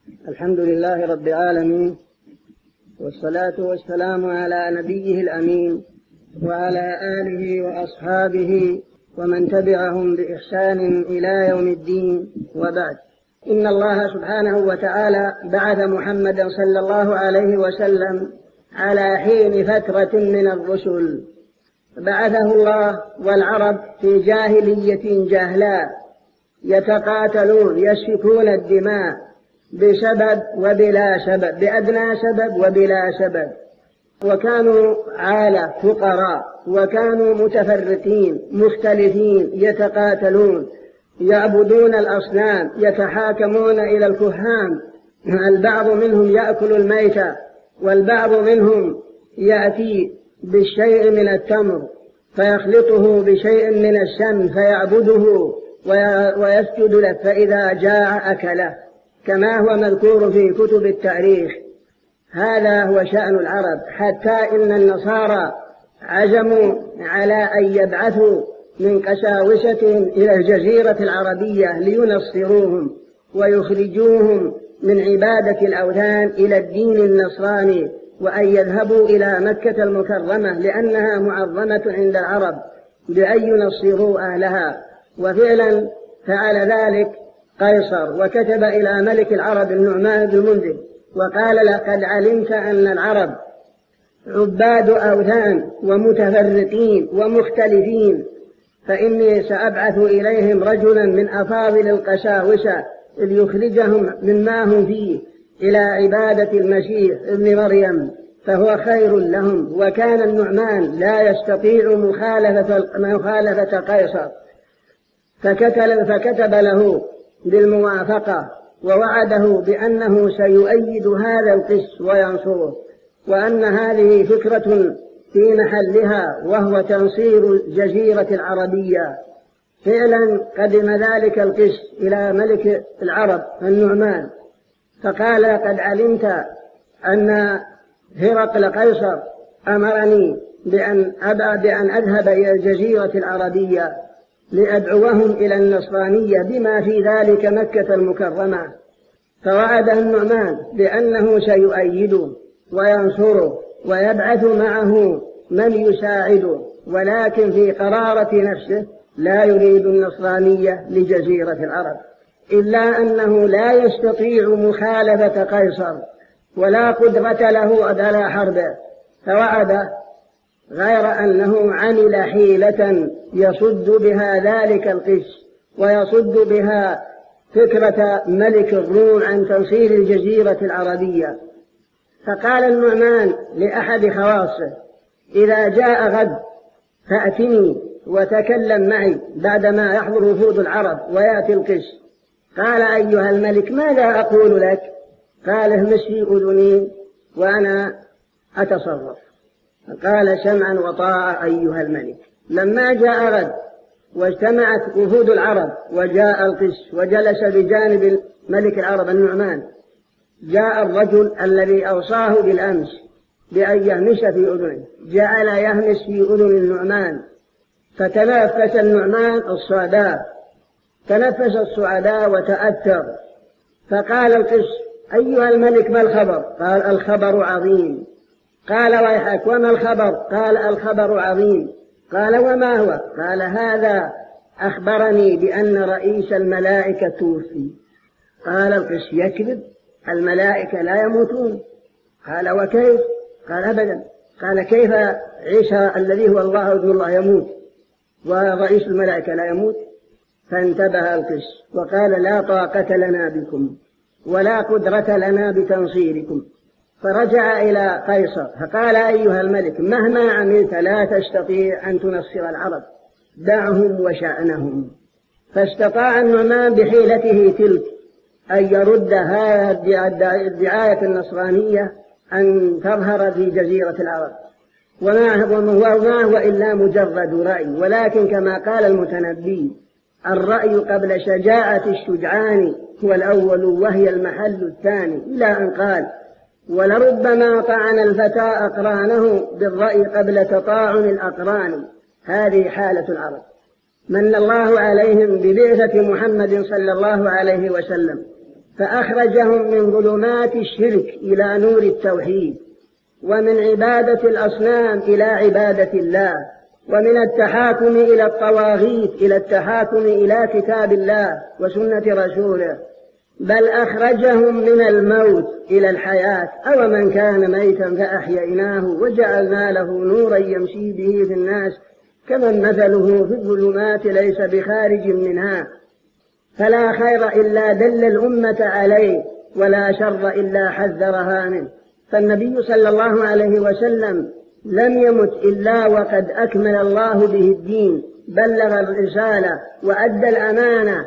الحمد لله رب العالمين، والصلاة والسلام على نبيه الأمين وعلى آله وأصحابه ومن تبعهم بإحسان إلى يوم الدين، وبعد. إن الله سبحانه وتعالى بعث محمدا صلى الله عليه وسلم على حين فترة من الرسل، بعثه الله والعرب في جاهلية جهلاء يتقاتلون يسفكون الدماء بسبب وبلا سبب، بأدنى سبب وبلا سبب، وكانوا عالة فقراء، وكانوا متفرقين مختلفين يتقاتلون يعبدون الأصنام، يتحاكمون إلى الكهان، البعض منهم يأكل الميتة، والبعض منهم يأتي بالشيء من التمر فيخلطه بشيء من السم فيعبده ويسجد له، فإذا جاع أكله، كما هو مذكور في كتب التاريخ. هذا هو شأن العرب، حتى إن النصارى عزموا على أن يبعثوا من قساوستهم إلى الجزيرة العربية لينصروهم ويخرجوهم من عبادة الأوثان إلى الدين النصراني، وأن يذهبوا إلى مكة المكرمة لأنها معظمة عند العرب بأن ينصروا أهلها. وفعلا فعل ذلك قيصر، وكتب إلى ملك العرب النعمان بن المنذر وقال: لقد علمت أن العرب عباد أوثان ومتفرقين ومختلفين، فإني سأبعث إليهم رجلا من أفاضل القساوسة ليخرجهم مما هم فيه إلى عبادة المسيح ابن مريم، فهو خير لهم. وكان النعمان لا يستطيع مخالفة قيصر، فكتب له بالموافقة ووعده بأنه سيؤيد هذا القس وينصره، وأن هذه فكرة في محلها، وهو تنصير الجزيرة العربية. فعلا قدم ذلك القس إلى ملك العرب النعمان فقال: لقد علمت أن هرقل قيصر أمرني بأن أذهب إلى الجزيرة العربية لأدعوهم إلى النصرانية بما في ذلك مكة المكرمة. فوعده النعمان بأنه سيؤيده وينصره ويبعث معه من يساعده، ولكن في قرارة نفسه لا يريد النصرانية لجزيرة العرب، إلا أنه لا يستطيع مخالفة قيصر ولا قدرة له على حربه، فوعده، غير أنه عمل حيلة يصد بها ذلك القس ويصد بها فكرة ملك الروم عن تنصير الجزيرة العربية. فقال النعمان لأحد خواصه: إذا جاء غد فأتني وتكلم معي بعدما يحضر وفود العرب ويأتي القس. قال: أيها الملك، ماذا أقول لك؟ قال: اهمس في أذني وأنا أتصرف. قال: سمعا وطاعة أيها الملك. لما جاء غد واجتمعت وفود العرب وجاء القس وجلس بجانب ملك العرب النعمان، جاء الرجل الذي أوصاه بالأمس بأن يهمس في أذنه، جعل يهمس في أذن النعمان، فتنفس النعمان الصعداء، تنفس الصعداء وتأثر. فقال القس: أيها الملك، ما الخبر؟ قال: الخبر عظيم. قال: ويحك، وما الخبر؟ قال: الخبر عظيم. قال: وما هو؟ قال: هذا أخبرني بأن رئيس الملائكة توفي. قال القس: يكذب، الملائكة لا يموتون. قال: وكيف؟ قال: أبدا. قال: كيف عيسى الذي هو الله ابن الله يموت ورئيس الملائكة لا يموت؟ فانتبه القس وقال: لا طاقة لنا بكم ولا قدرة لنا بتنصيركم. فرجع إلى قيصر فقال: أيها الملك، مهما عملت لا تستطيع أن تنصر العرب، دعهم وشأنهم. فاستطاع النعمان بحيلته تلك أن يرد هذه الدعاية النصرانية أن تظهر في جزيرة العرب، وما هو إلا مجرد رأي، ولكن كما قال المتنبي: الرأي قبل شجاعة الشجعان هو الأول وهي المحل الثاني، إلى أن قال: ولربما طعن الفتى أقرانه بالرأي قبل تطاعن الأقران. هذه حالة العرب، من الله عليهم ببعثة محمد صلى الله عليه وسلم، فأخرجهم من ظلمات الشرك إلى نور التوحيد، ومن عبادة الأصنام إلى عبادة الله، ومن التحاكم إلى الطواغيت إلى التحاكم إلى كتاب الله وسنة رسوله، بل أخرجهم من الموت إلى الحياة. أو من كان ميتا فأحييناه وجعلنا له نورا يمشي به في الناس كمن مثله في الظلمات ليس بخارج منها. فلا خير إلا دل الأمة عليه، ولا شر إلا حذرها منه. فالنبي صلى الله عليه وسلم لم يمت إلا وقد أكمل الله به الدين، بلغ الرسالة وأدى الأمانة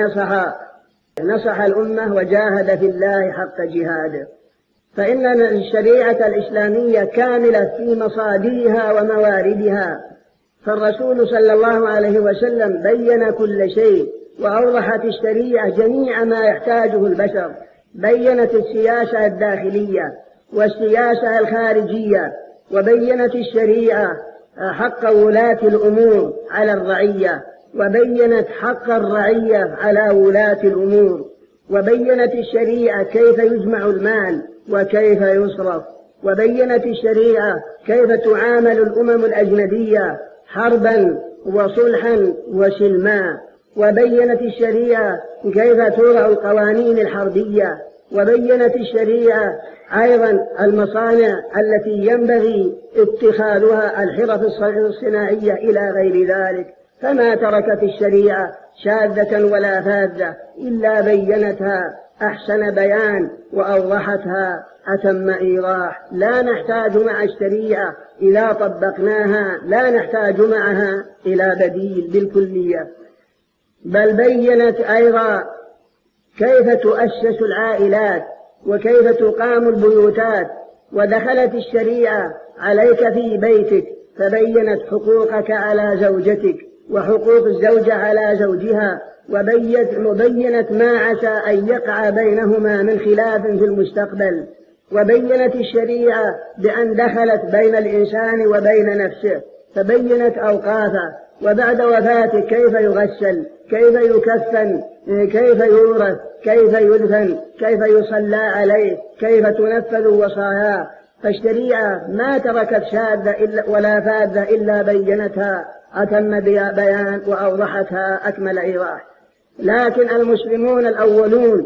ونصح الأمة وجاهد في الله حق جهاده. فإن الشريعة الإسلامية كاملة في مصادرها ومواردها، فالرسول صلى الله عليه وسلم بين كل شيء، وأوضحت الشريعة جميع ما يحتاجه البشر، بينت السياسة الداخلية والسياسة الخارجية، وبينت الشريعة حق ولاة الأمور على الرعية، وبينت حق الرعية على ولاة الأمور، وبينت الشريعة كيف يجمع المال وكيف يصرف، وبينت الشريعة كيف تعامل الأمم الأجنبية حربا وصلحا وسلما، وبينت الشريعة كيف توضع القوانين الحربية، وبينت الشريعة أيضا المصانع التي ينبغي اتخاذها، الحرف الصناعية إلى غير ذلك. فما تركت الشريعة شاذة ولا فاذة إلا بينتها أحسن بيان وأوضحتها أتم إيضاح. لا نحتاج مع الشريعة إذا طبقناها، لا نحتاج معها إلى بديل بالكلية. بل بينت أيضا كيف تؤسس العائلات وكيف تقام البيوتات. ودخلت الشريعة عليك في بيتك فبينت حقوقك على زوجتك وحقوق الزوجة على زوجها، وبينت ما عسى أن يقع بينهما من خلاف في المستقبل. وبينت الشريعة بأن دخلت بين الإنسان وبين نفسه، فبينت أوقافه، وبعد وفاته كيف يغسل، كيف يكفن، كيف يورث، كيف يدفن، كيف يصلى عليه، كيف تنفذ وصاياه. فالشريعة ما تركت شاذة ولا فاذة إلا بينتها أتم بيان وأوضحتها أكمل إيضاح. لكن المسلمون الأولون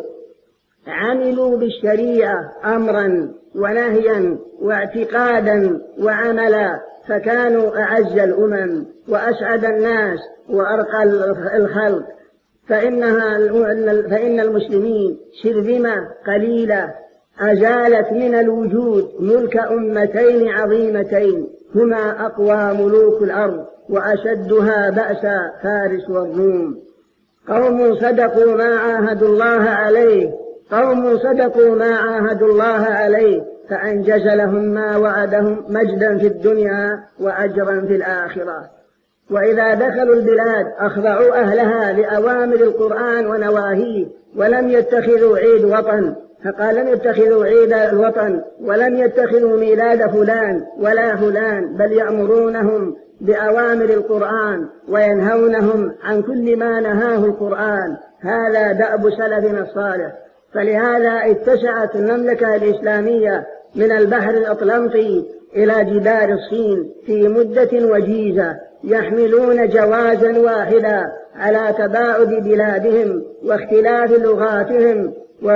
عملوا بالشريعة أمرا ونهيا واعتقادا وعملا، فكانوا أعز الأمم وأسعد الناس وأرقى الخلق. فإن المسلمين شرذمة قليلة أزالت من الوجود ملك أمتين عظيمتين هما أقوى ملوك الأرض وأشدها بأسا فارس والروم. قوم صدقوا ما عاهدوا الله عليه فأنجز لهم ما وعدهم مجدا في الدنيا وأجرا في الآخرة. وإذا دخلوا البلاد أخضعوا أهلها لأوامر القرآن ونواهيه، ولم يتخذوا عيد وطن، فقال لم يتخذوا عيد الوطن ولم يتخذوا ميلاد فلان ولا فلان، بل يأمرونهم بأوامر القرآن وينهونهم عن كل ما نهاه القرآن. هذا دأب سلفنا الصالح. فلهذا اتسعت المملكة الإسلامية من البحر الأطلنطي إلى جبال الصين في مدة وجيزة، يحملون جوازا واحدا على تباعد بلادهم واختلاف لغاتهم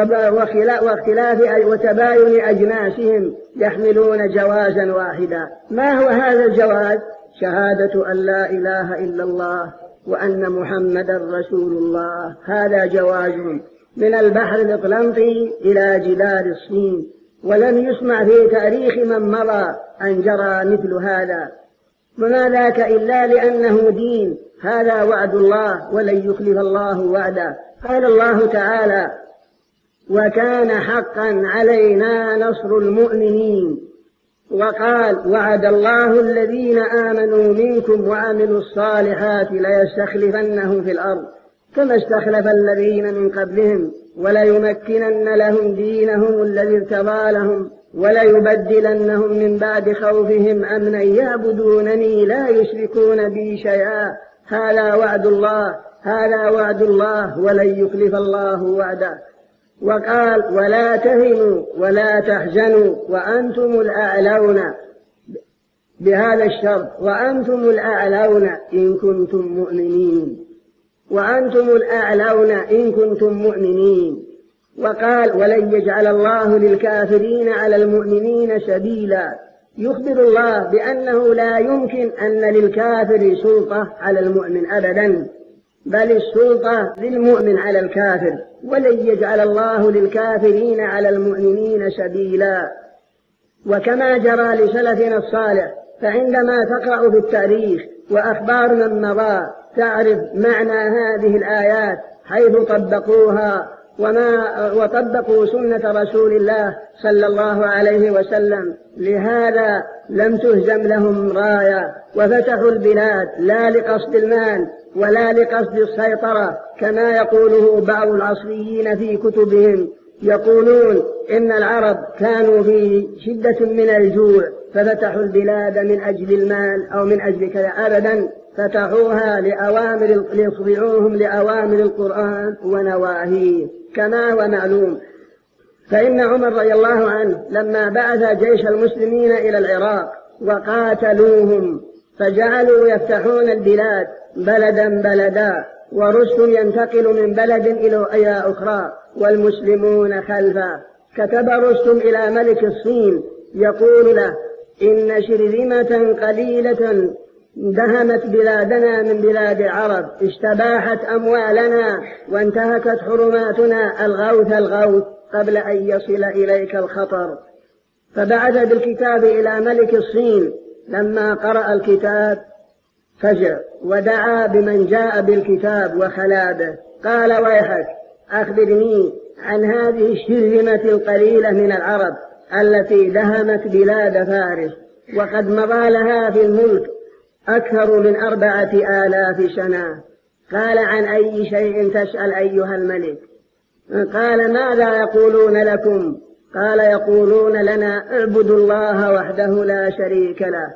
وتباين أجناسهم، يحملون جوازا واحدا. ما هو هذا الجواز؟ شهادة أن لا إله إلا الله وأن محمدا رسول الله. هذا جوازهم من البحر الأطلنطي إلى جبال الصين، ولم يسمع في تاريخ من مضى أن جرى مثل هذا. وما ذاك إلا لأنه دين. هذا وعد الله ولن يخلف الله وعده. قال الله تعالى: وكان حقا علينا نصر المؤمنين. وقال: وعد الله الذين آمنوا منكم وعملوا الصالحات ليستخلفنهم في الأرض كما استخلف الذين من قبلهم وليمكنن لهم دينهم الذي ارتضى لهم وليبدلنهم من بعد خوفهم أمنا يعبدونني لا يشركون بي شيئا. هذا وعد الله ولن يخلف الله وعده. وقال ولا تهنوا ولا تحزنوا وأنتم الأعلون بهذا الشرط، وأنتم الأعلون إن كنتم مؤمنين، وأنتم الأعلون إن كنتم مؤمنين. وقال ولن يجعل الله للكافرين على المؤمنين سبيلا، يخبر الله بأنه لا يمكن أن للكافر سلطة على المؤمن أبدا، بل السلطة للمؤمن على الكافر، ولن يجعل الله للكافرين على المؤمنين سبيلا. وكما جرى لسلفنا الصالح، فعندما تقرأ في التاريخ وأخبار من مضى تعرف معنى هذه الآيات حيث طبقوها وطبقوا سنة رسول الله صلى الله عليه وسلم. لهذا لم تهزم لهم راية وفتحوا البلاد لا لقصد المال ولا لقصد السيطرة كما يقوله بعض العصريين في كتبهم، يقولون إن العرب كانوا في شدة من الجوع ففتحوا البلاد من أجل المال أو من أجل كذا، أبدا، فتحوها ليخضعوهم لأوامر القرآن ونواهيه كما هو معلوم. فإن عمر رضي الله عنه لما بعث جيش المسلمين إلى العراق وقاتلوهم فجعلوا يفتحون البلاد بلدا بلدا، ورستم ينتقل من بلد إلى أخرى والمسلمون خلفه. كتب رستم إلى ملك الصين يقول له إن شرذمة قليلة دهمت بلادنا من بلاد العرب، استباحت أموالنا وانتهكت حرماتنا، الغوث قبل أن يصل إليك الخطر. فبعث بالكتاب إلى ملك الصين، لما قرأ الكتاب فزع ودعا بمن جاء بالكتاب وخلا به، قال ويحك أخبرني عن هذه الشرذمة القليلة من العرب التي دهمت بلاد فارس وقد مضى لها في الملك أكثر من 4000 سنة. قال عن أي شيء تسأل أيها الملك؟ قال ماذا يقولون لكم؟ قال يقولون لنا اعبدوا الله وحده لا شريك له،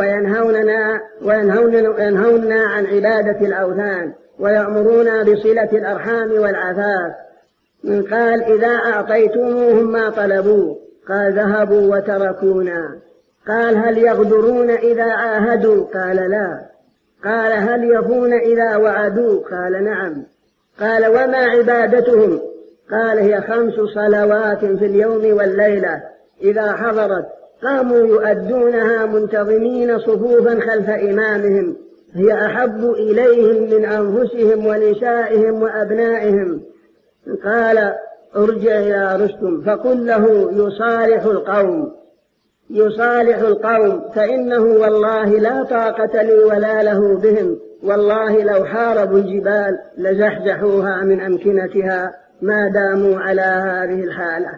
وينهوننا عن عبادة الأوثان، ويأمرون بصلة الأرحام والعفاف. قال إذا أعطيتموهم ما طلبوا؟ قال ذهبوا وتركونا. قال هل يغدرون إذا عاهدوا؟ قال لا. قال هل يفون إذا وعدوا؟ قال نعم. قال وما عبادتهم؟ قال هي 5 صلوات في اليوم والليلة، إذا حضرت قاموا يؤدونها منتظمين صفوفا خلف إمامهم، هي أحب إليهم من أنفسهم ونسائهم وأبنائهم. قال ارجع إلى رستم فقل له يصالح القوم فإنه والله لا طاقة لي ولا له بهم، والله لو حاربوا الجبال لزحزحوها من أمكنتها ما داموا على هذه الحالة.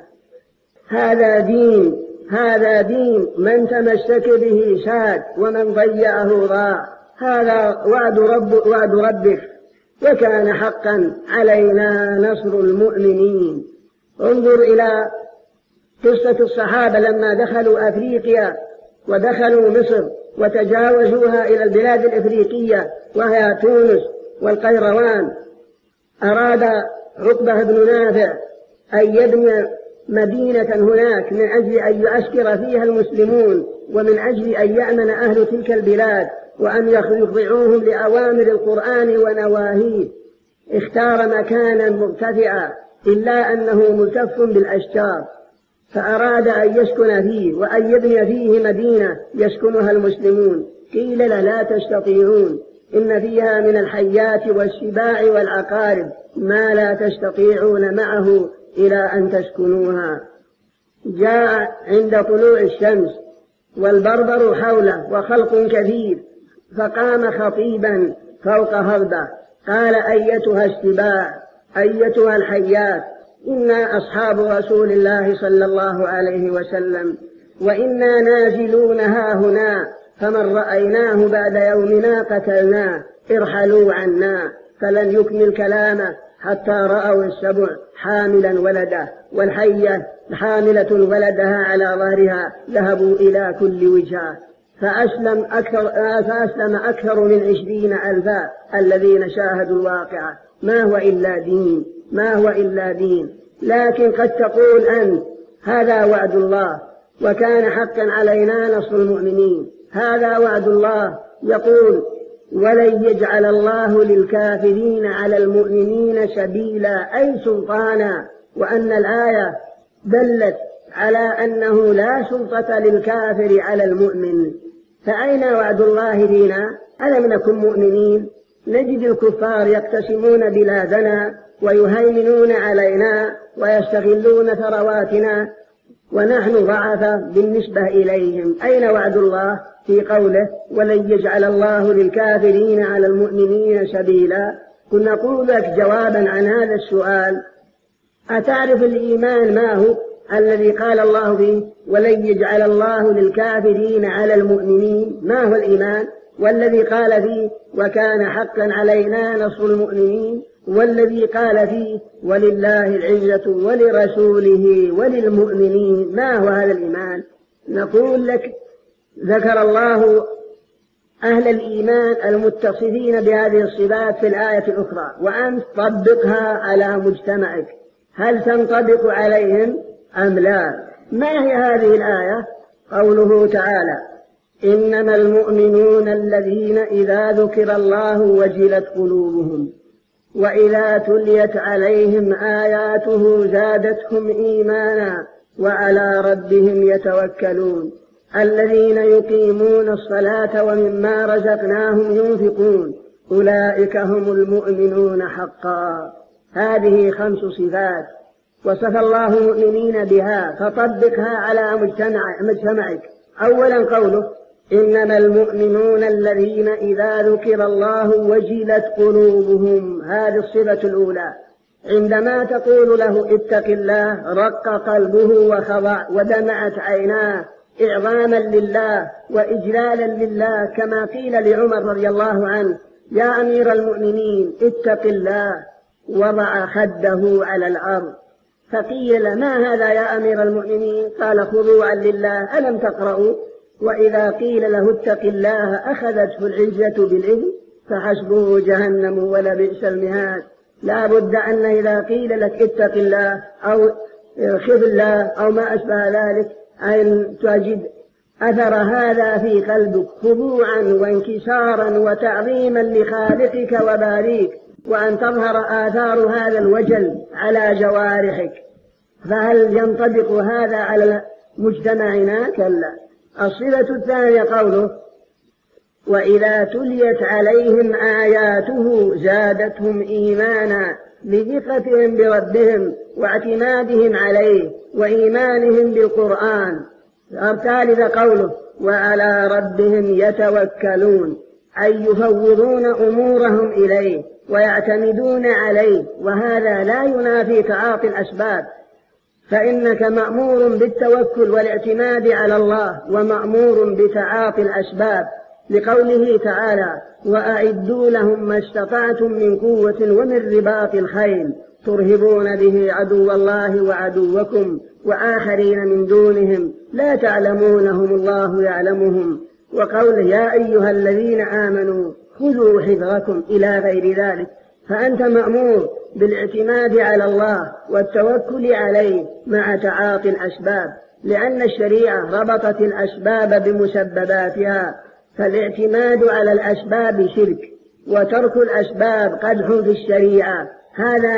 هذا دين من تمسك به ساد ومن ضيعه ضاع، هذا وعد ربك وكان حقا علينا نصر المؤمنين. انظر إلى قصة الصحابة لما دخلوا أفريقيا ودخلوا مصر وتجاوزوها إلى البلاد الإفريقية وهي تونس والقيروان. أراد عقبة بن نافع أن يبني مدينة هناك من أجل أن يعسكر فيها المسلمون ومن أجل أن يأمن أهل تلك البلاد وأن يخضعوهم لأوامر القرآن ونواهيه. اختار مكانا مرتفعا إلا أنه ملتف بالأشجار، فأراد أن يسكن فيه وأن يبني فيه مدينة يسكنها المسلمون. قيل لا تستطيعون، إن فيها من الحيات والسباع والعقارب ما لا تستطيعون معه إلى أن تسكنوها. جاء عند طلوع الشمس والبربر حوله وخلق كثير، فقام خطيبا فوق هضبة قال أيتها السباع أيتها الحيات، إنا أصحاب رسول الله صلى الله عليه وسلم وإنا نازلون هاهنا، فمن رأيناه بعد يومنا قتلناه، ارحلوا عنا. فلن يكمل كلامه حتى رأوا السبع حاملا ولده والحية حاملة ولدها على ظهرها، ذهبوا إلى كل وجهة. فأسلم أكثر من 20,000 الذين شاهدوا الواقعة. ما هو إلا دين. لكن قد تقول أنت هذا وعد الله وكان حقا علينا نصر المؤمنين. هذا وعد الله يقول ولن يجعل الله للكافرين على المؤمنين سبيلا أي سلطانا، وأن الآية دلت على أنه لا سلطة للكافر على المؤمن. فأين وعد الله فينا؟ ألم نكن مؤمنين؟ نجد الكفار يقتسمون بلادنا ويهيمنون علينا ويستغلون ثرواتنا ونحن ضعفاء بالنسبة إليهم. أين وعد الله في قوله ولن يجعل الله للكافرين على المؤمنين سبيلا؟ كنا نقول لك جوابا عن هذا السؤال: أتعرف الإيمان ما هو الذي قال الله فيه ولن يجعل الله للكافرين على المؤمنين؟ ما هو الإيمان؟ والذي قال فيه وكان حقا علينا نصر المؤمنين، والذي قال فيه ولله العزة ولرسوله وللمؤمنين. ما هو هذا الإيمان؟ نقول لك ذكر الله أهل الإيمان المتصفين بهذه الصفات في الآية الأخرى، وأنت طبقها على مجتمعك، هل تنطبق عليهم أم لا؟ ما هي هذه الآية؟ قوله تعالى إنما المؤمنون الذين إذا ذكر الله وجلت قلوبهم وإذا تليت عليهم آياته زادتهم إيمانا وعلى ربهم يتوكلون الذين يقيمون الصلاة ومما رزقناهم ينفقون أولئك هم المؤمنون حقا. هذه 5 صفات وصف الله المؤمنين بها، فطبقها على مجتمعك. أولا قوله إنما المؤمنون الذين إذا ذكر الله وجلت قلوبهم، هذه الصفة الأولى. عندما تقول له اتق الله رق قلبه وخضع ودمعت عيناه إعظاما لله وإجلالا لله، كما قيل لعمر رضي الله عنه يا أمير المؤمنين اتق الله، وضع خده على الأرض. فقيل ما هذا يا أمير المؤمنين؟ قال خضوعا لله. ألم تقرأوا وإذا قيل له اتق الله أخذته العزة بالإثم فحسبه جهنم ولبئس المهاد. لا بد أن إذا قيل لك اتق الله أو خذ الله أو ما أشبه ذلك أن تجد أثر هذا في قلبك، خضوعا وانكسارا وتعظيما لخالقك وباريك، وأن تظهر آثار هذا الوجل على جوارحك. فهل ينطبق هذا على مجتمعنا؟ كلا. الصفة الثانية قوله وإذا تليت عليهم آياته زادتهم إيمانا، لثقتهم بربهم واعتمادهم عليه وإيمانهم بالقرآن. الثالثة قوله وعلى ربهم يتوكلون، أي يفوضون أمورهم إليه ويعتمدون عليه، وهذا لا ينافي تعاطي الأسباب، فإنك مأمور بالتوكل والاعتماد على الله ومأمور بتعاطي الأسباب، لقوله تعالى وأعدوا لهم ما استطعتم من قوة ومن رباط الخيل ترهبون به عدو الله وعدوكم وآخرين من دونهم لا تعلمونهم الله يعلمهم. وقوله يا أيها الذين آمنوا خذوا حذركم إلى غير ذلك. فأنت مأمور بالاعتماد على الله والتوكل عليه مع تعاطي الأسباب، لأن الشريعة ربطت الأسباب بمسبباتها، فالاعتماد على الأسباب شرك، وترك الأسباب قدح في الشريعة. هذا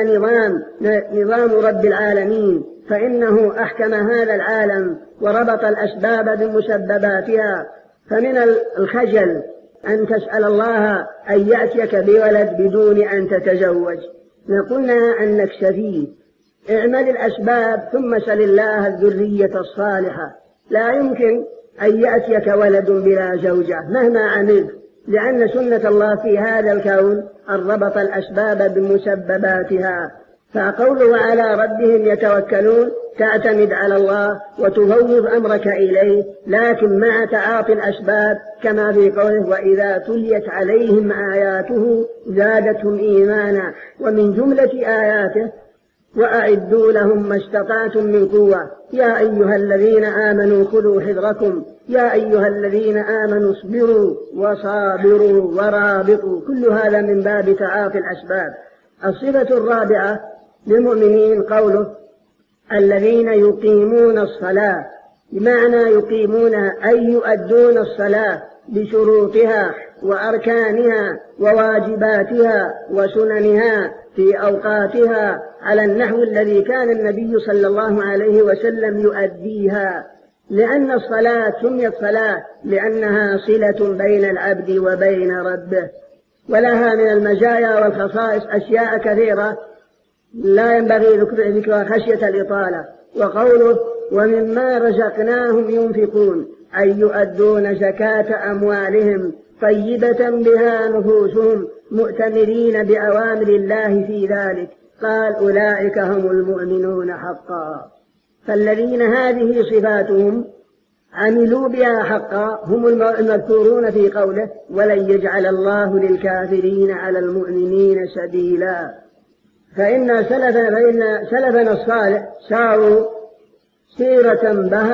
نظام رب العالمين، فإنه أحكم هذا العالم وربط الأسباب بمسبباتها. فمن الخجل أن تسأل الله أن يأتيك بولد بدون أن تتزوج، نقولنا أنك سفيه. اعمل الأسباب ثم سل الله الذرية الصالحة. لا يمكن أن يأتيك ولد بلا زوجة مهما عملت، لأن سنة الله في هذا الكون أن ربط الأسباب بمسبباتها. فقوله على ربهم يتوكلون تعتمد على الله وتفوض أمرك إليه، لكن مع تعاطي الأسباب، كما في قوله وإذا تليت عليهم آياته زادتهم إيمانا. ومن جملة آياته وأعدوا لهم ما استطعتم من قوة، يا أيها الذين آمنوا خذوا حذركم، يا أيها الذين آمنوا اصبروا وصابروا ورابطوا، كل هذا من باب تعاطي الأسباب. الصفة الرابعة للمؤمنين قوله الذين يقيمون الصلاة، بمعنى يقيمونها أي يؤدون الصلاة بشروطها وأركانها وواجباتها وسننها في أوقاتها على النحو الذي كان النبي صلى الله عليه وسلم يؤديها. لأن الصلاة سميت صلاة لأنها صلة بين العبد وبين ربه، ولها من المزايا والخصائص أشياء كثيرة لا ينبغي ذكرها خشية الإطالة. وقوله ومما رزقناهم ينفقون أي يؤدون زكاة أموالهم طيبة بها نفوسهم مؤتمرين بأوامر الله في ذلك. قال أولئك هم المؤمنون حقا. فالذين هذه صفاتهم عملوا بها حقا هم المذكورون في قوله ولن يجعل الله للكافرين على المؤمنين سبيلا. فإن سلفنا الصالح ساروا سيرة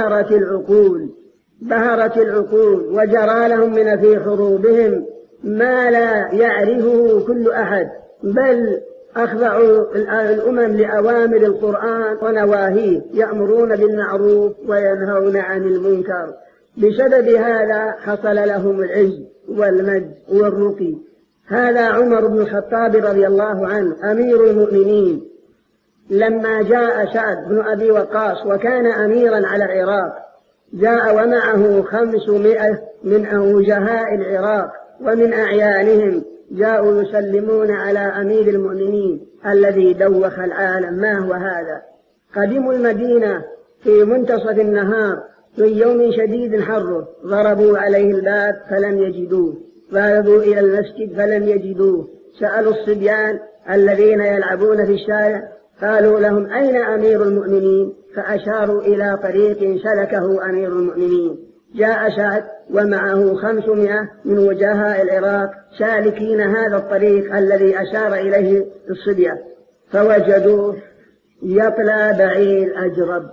بهرت العقول وجرى لهم من في خروبهم ما لا يعرفه كل أحد، بل أخضعوا الأمم لأوامر القرآن ونواهيه، يأمرون بالمعروف وينهون عن المنكر. بسبب هذا حصل لهم العز والمجد والرقي. هذا عمر بن الخطاب رضي الله عنه أمير المؤمنين لما جاء سعد بن أبي وقاص وكان أميرا على العراق، جاء ومعه 500 من وجهاء العراق ومن أعيانهم، جاءوا يسلمون على أمير المؤمنين الذي دوخ العالم. ما هو هذا؟ قدموا المدينة في منتصف النهار في يوم شديد حره، ضربوا عليه الباب فلم يجدوه، ذهبوا إلى المسجد فلم يجدوه، سألوا الصبيان الذين يلعبون في الشارع قالوا لهم أين أمير المؤمنين؟ فأشاروا إلى طريق سلكه أمير المؤمنين. جاء سعد ومعه 500 من وجهاء العراق سالكين هذا الطريق الذي أشار إليه الصبية، فوجدوه يطلى بعير أجرب،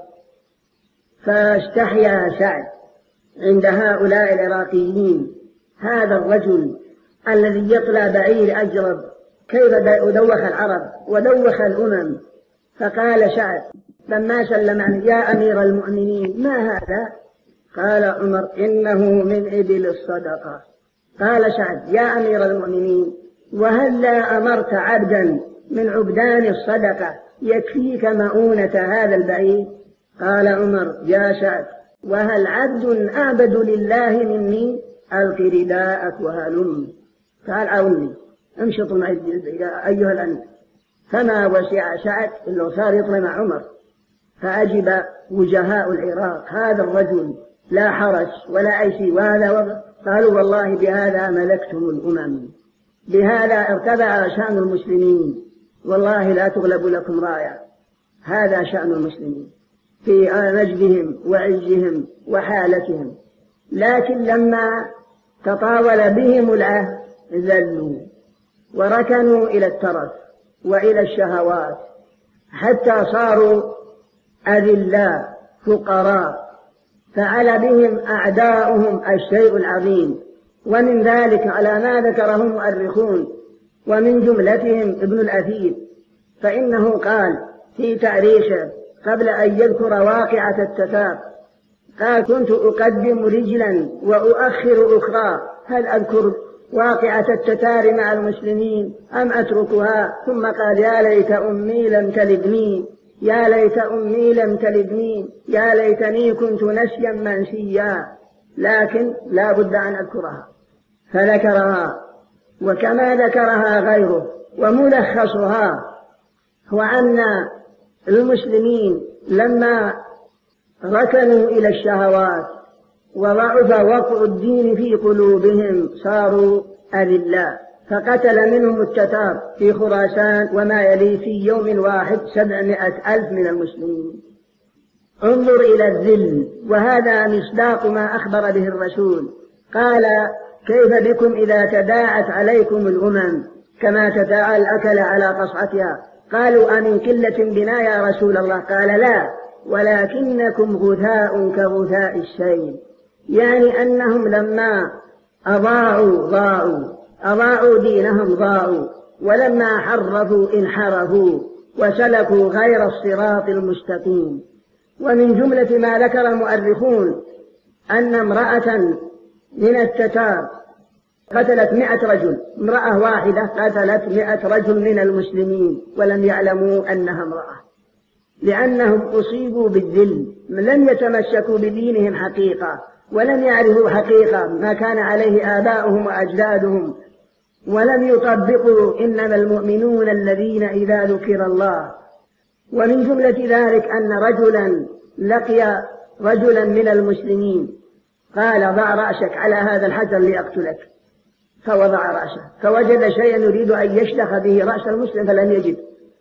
فاستحيا سعد عند هؤلاء العراقيين. هذا الرجل الذي يطلى بعير أجرب كيف دوخ العرب ودوخ الأمم؟ فقال سعد لما سلم عنه يا أمير المؤمنين ما هذا؟ قال عمر إنه من إبل الصدقة. قال سعد يا أمير المؤمنين وهل لا أمرت عبدا من عبدان الصدقة يكفيك مؤونة هذا البعير؟ قال عمر يا سعد وهل عبد أعبد لله مني؟ ألق رداءك وهلم، تعال عاوني امشط معي أيها الأمير. فما وسع سعد إلا صار يطلع مع عمر، فأجب وجهاء العراق هذا الرجل لا حرج ولا أي شيء وهذا وضع. قالوا والله بهذا ملكتم الأمم، بهذا ارتفع شأن المسلمين، والله لا تغلب لكم راية. هذا شأن المسلمين في مجدهم وعزهم وحالتهم. لكن لما تطاول بهم العهد ذلوا وركنوا إلى الترف وإلى الشهوات حتى صاروا أذلاء فقراء، فعل بهم أعداؤهم الشيء العظيم. ومن ذلك على ما ذكره المؤرخون ومن جملتهم ابن الأثير، فإنه قال في تاريخه قبل أن يذكر واقعة التتار قال كنت أقدم رجلا وأؤخر أخرى، هل أذكر واقعة التتار مع المسلمين أم أتركها؟ ثم قال يا ليت أمي لم تلدني، يا ليت أمي لم تلدني، يا ليتني كنت نسيا منسيا، لكن لا بد أن أذكرها. فذكرها، وكما ذكرها غيره. وملخصها هو أن المسلمين لما ركنوا إلى الشهوات وضعف وقع الدين في قلوبهم صاروا أذلاء، فقتل منهم التتار في خراسان وما يلي في يوم واحد 700,000 من المسلمين. انظر إلى الذل، وهذا مصداق ما أخبر به الرسول. قال كيف بكم إذا تداعت عليكم الأمم كما تداعى الأكل على قصعتها؟ قالوا أمن قلة بنا يا رسول الله؟ قال لا، ولكنكم غثاء كغثاء السيل، يعني أنهم لما أضاعوا دينهم ضاعوا، ولما حرفوا انحرفوا، وسلكوا غير الصراط المستقيم. ومن جملة ما ذكر المؤرخون أن امرأة من التتار قتلت 100 رجل، امرأة واحدة قتلت 100 رجل من المسلمين ولم يعلموا أنها امرأة، لأنهم أصيبوا بالذل، لم يتمسكوا بدينهم حقيقة، ولم يعرفوا حقيقة ما كان عليه آباؤهم وأجدادهم، ولم يطبقوا إنما المؤمنون الذين إذا ذكر الله. ومن جملة ذلك أن رجلا لقي رجلا من المسلمين قال: ضع رأسك على هذا الحجر ليقتلك، فوضع رأسه، فوجد شيئا يريد أن يشلخ به رأس المسلم فلم يجد،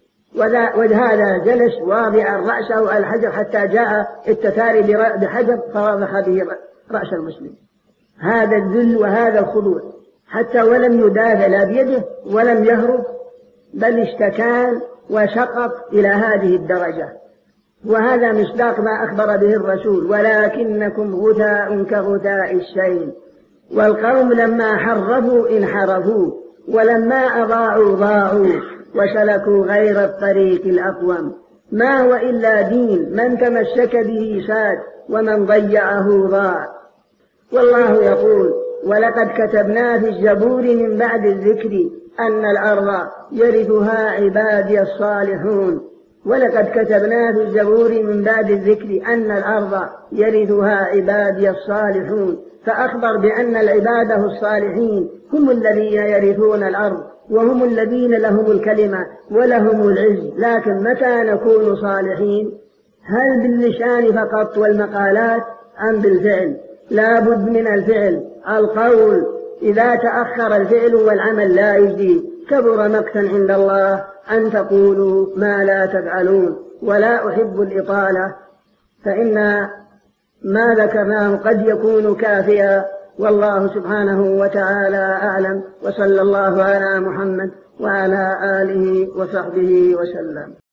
وهذا جلس واضعا رأسه على الحجر حتى جاء التتاري بحجر فوضح به رأس المسلم. هذا الذل وهذا الخضوع، حتى ولم يدافع لا بيده ولم يهرب، بل اشتكى وسقط إلى هذه الدرجة. وهذا مصداق ما أخبر به الرسول: ولكنكم غثاء كغثاء السيل. والقوم لما حرفوا انحرفوا، ولما أضاعوا ضاعوا، وسلكوا غير الطريق الأقوم. ما هو إلا دين، من تمسك به ساد، ومن ضيعه ضاع. والله يقول: ولقد كتبنا في الزبور من بعد الذكر أن الأرض يرثها عبادي الصالحون. ولقد كتبنا في الزبور من بعد الذكر أن الأرض يرثها عبادي الصالحون، فأخبر بأن العباده الصالحين هم الذين يرثون الأرض، وهم الذين لهم الكلمة ولهم العز. لكن متى نكون صالحين؟ هل باللسان فقط والمقالات أم بالفعل؟ لا بد من الفعل. القول إذا تأخر الفعل والعمل لا يجدي، كبر مقتا عند الله أن تقولوا ما لا تفعلون. ولا أحب الإطالة، فإن ما ذكرناه قد يكون كافيا، والله سبحانه وتعالى أعلم، وصلى الله على محمد وعلى آله وصحبه وسلم.